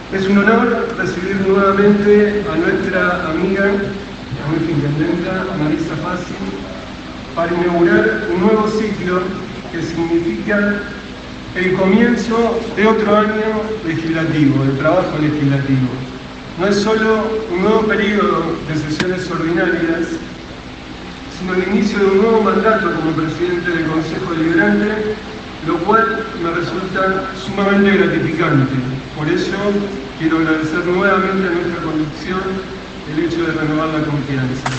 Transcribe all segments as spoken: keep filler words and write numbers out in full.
Es un honor recibir nuevamente a nuestra amiga, a nuestra intendenta, Marisa Fassi, para inaugurar un nuevo ciclo que significa el comienzo de otro año legislativo, de trabajo legislativo. No es solo un nuevo periodo de sesiones ordinarias, sino el inicio de un nuevo mandato como presidente del Consejo Deliberante, lo cual me resulta sumamente gratificante. Por eso quiero agradecer nuevamente a nuestra conducción el hecho de renovar la confianza.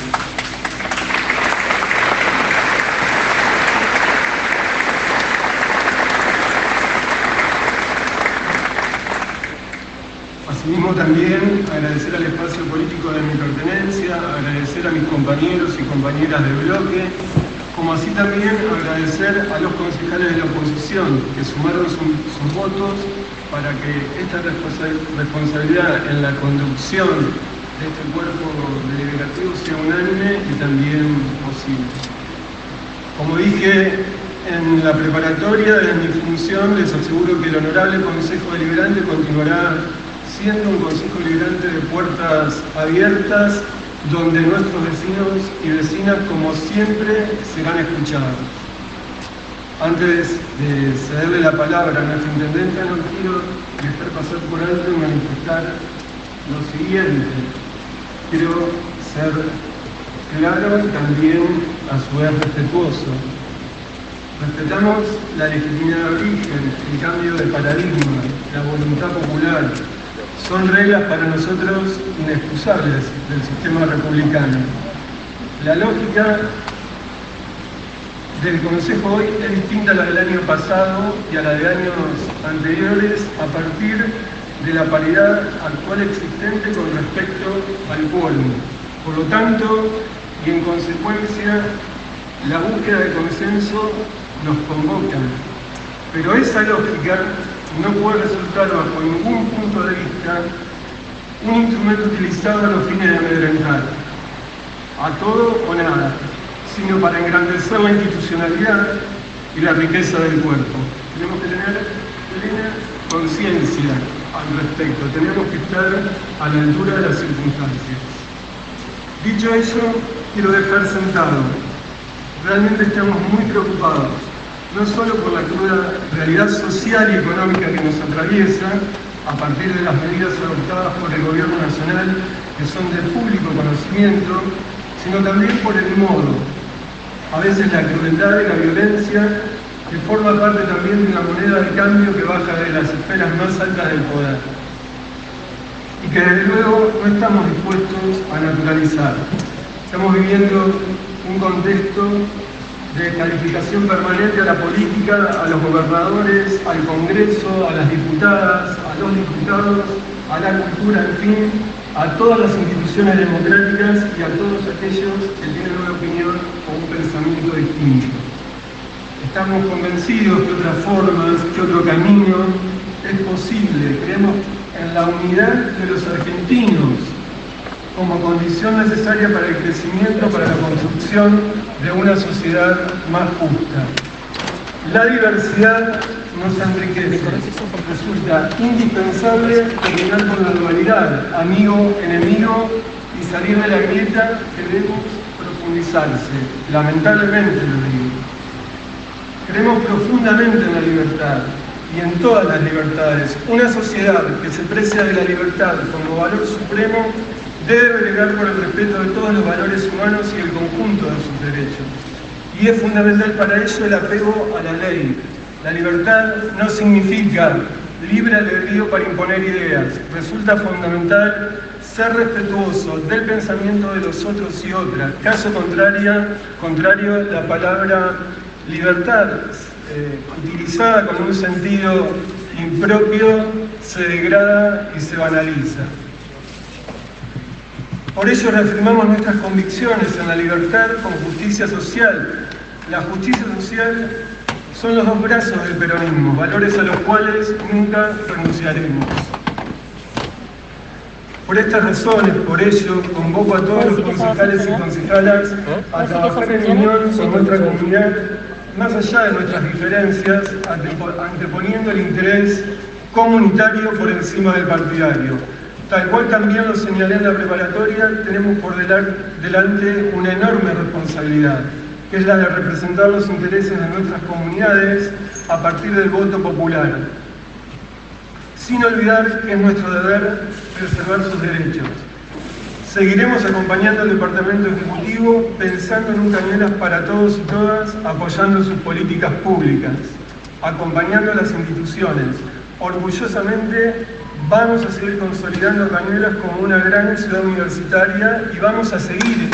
Asimismo también agradecer al espacio político de mi pertenencia, agradecer a mis compañeros y compañeras de bloque, como así también agradecer a los concejales de la oposición que sumaron su, sus votos para que esta responsabilidad en la conducción de este cuerpo deliberativo sea unánime y también posible. Como dije en la preparatoria de mi función, les aseguro que el honorable Consejo Deliberante continuará siendo un Consejo Deliberante de puertas abiertas, donde nuestros vecinos y vecinas, como siempre, serán escuchados. Antes de cederle la palabra a nuestra intendenta, no quiero dejar pasar por alto y manifestar lo siguiente. Quiero ser claro y también a su vez respetuoso. Respetamos la legitimidad de origen, el cambio de paradigma, la voluntad popular. Son reglas para nosotros inexcusables del sistema republicano. La lógica del Consejo hoy es distinta a la del año pasado y a la de años anteriores a partir de la paridad actual existente con respecto al quórum. Por lo tanto, y en consecuencia, la búsqueda de consenso nos convoca. Pero esa lógica no puede resultar bajo ningún punto de vista un instrumento utilizado a los fines de amedrentar, a todo o nada, sino para engrandecer la institucionalidad y la riqueza del cuerpo. Tenemos que tener plena conciencia al respecto, tenemos que estar a la altura de las circunstancias. Dicho eso, quiero dejar sentado. Realmente estamos muy preocupados, no solo por la cruda realidad social y económica que nos atraviesa, a partir de las medidas adoptadas por el Gobierno Nacional, que son de público conocimiento, sino también por el modo, a veces la crueldad y la violencia, que forma parte también de una moneda de cambio que baja de las esferas más altas del poder, y que desde luego no estamos dispuestos a naturalizar. Estamos viviendo un contexto de calificación permanente a la política, a los gobernadores, al Congreso, a las diputadas, a los diputados, a la cultura, en fin, a todas las instituciones democráticas y a todos aquellos que tienen una opinión o un pensamiento distinto. Estamos convencidos que otras formas, que otro camino es posible. Creemos en la unidad de los argentinos como condición necesaria para el crecimiento, para la construcción de una sociedad más justa. La diversidad nos enriquece. Resulta indispensable terminar con la dualidad, amigo, enemigo, y salir de la grieta que debemos profundizarse. Lamentablemente lo digo. Creemos profundamente en la libertad y en todas las libertades. Una sociedad que se precia de la libertad como valor supremo debe velar por el respeto de todos los valores humanos y el conjunto de sus derechos. Y es fundamental para ello el apego a la ley. La libertad no significa libre albedrío para imponer ideas. Resulta fundamental ser respetuoso del pensamiento de los otros y otras. Caso contrario, contrario la palabra libertad, eh, utilizada con un sentido impropio, se degrada y se banaliza. Por ello reafirmamos nuestras convicciones en la libertad con justicia social. La justicia social son los dos brazos del peronismo, valores a los cuales nunca renunciaremos. Por estas razones, por ello, convoco a todos los concejales y concejalas a trabajar en unión con nuestra comunidad, más allá de nuestras diferencias, anteponiendo el interés comunitario por encima del partidario. Tal cual también lo señalé en la preparatoria, tenemos por delante una enorme responsabilidad, que es la de representar los intereses de nuestras comunidades a partir del voto popular, sin olvidar que es nuestro deber preservar sus derechos. Seguiremos acompañando al Departamento Ejecutivo, pensando en un Cañuelas para todos y todas, apoyando sus políticas públicas, acompañando a las instituciones. Orgullosamente vamos a seguir consolidando Cañuelas como una gran ciudad universitaria y vamos a seguir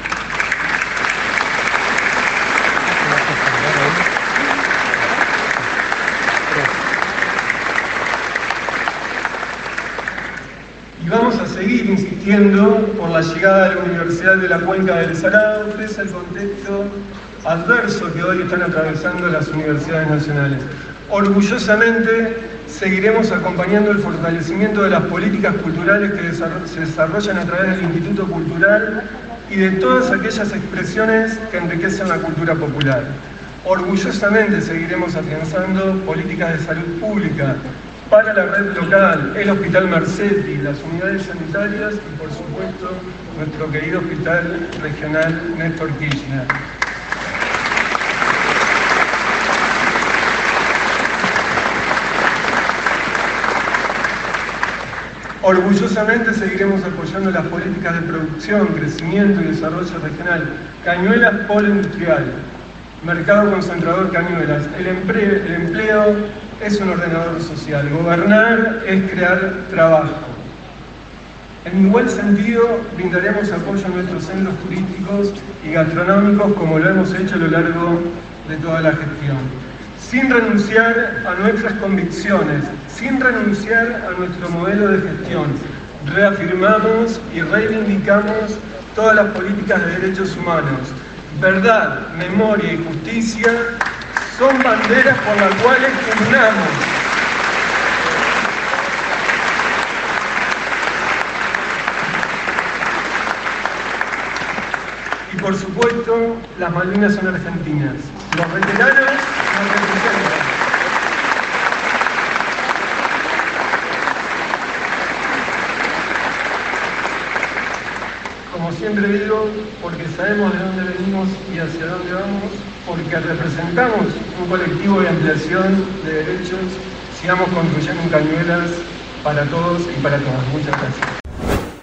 y vamos a seguir insistiendo por la llegada de la Universidad de la Cuenca del Salado, pese al contexto adverso que hoy están atravesando las universidades nacionales. Orgullosamente seguiremos acompañando el fortalecimiento de las políticas culturales que se desarrollan a través del Instituto Cultural y de todas aquellas expresiones que enriquecen la cultura popular. Orgullosamente seguiremos afianzando políticas de salud pública para la red local, el Hospital Marcetti, las unidades sanitarias y, por supuesto, nuestro querido Hospital Regional Néstor Kirchner. Orgullosamente seguiremos apoyando las políticas de producción, crecimiento y desarrollo regional. Cañuelas Polo Industrial, mercado concentrador Cañuelas. El empleo, el empleo es un ordenador social. Gobernar es crear trabajo. En igual sentido, brindaremos apoyo a nuestros centros turísticos y gastronómicos como lo hemos hecho a lo largo de toda la gestión. Sin renunciar a nuestras convicciones, sin renunciar a nuestro modelo de gestión, reafirmamos y reivindicamos todas las políticas de derechos humanos. Verdad, memoria y justicia son banderas por las cuales pugnamos. Y por supuesto, las Malvinas son argentinas. Los veteranos nos representan. Como siempre digo, porque sabemos de dónde venimos y hacia dónde vamos, porque representamos un colectivo de ampliación de derechos, sigamos construyendo Cañuelas para todos y para todas. Muchas gracias.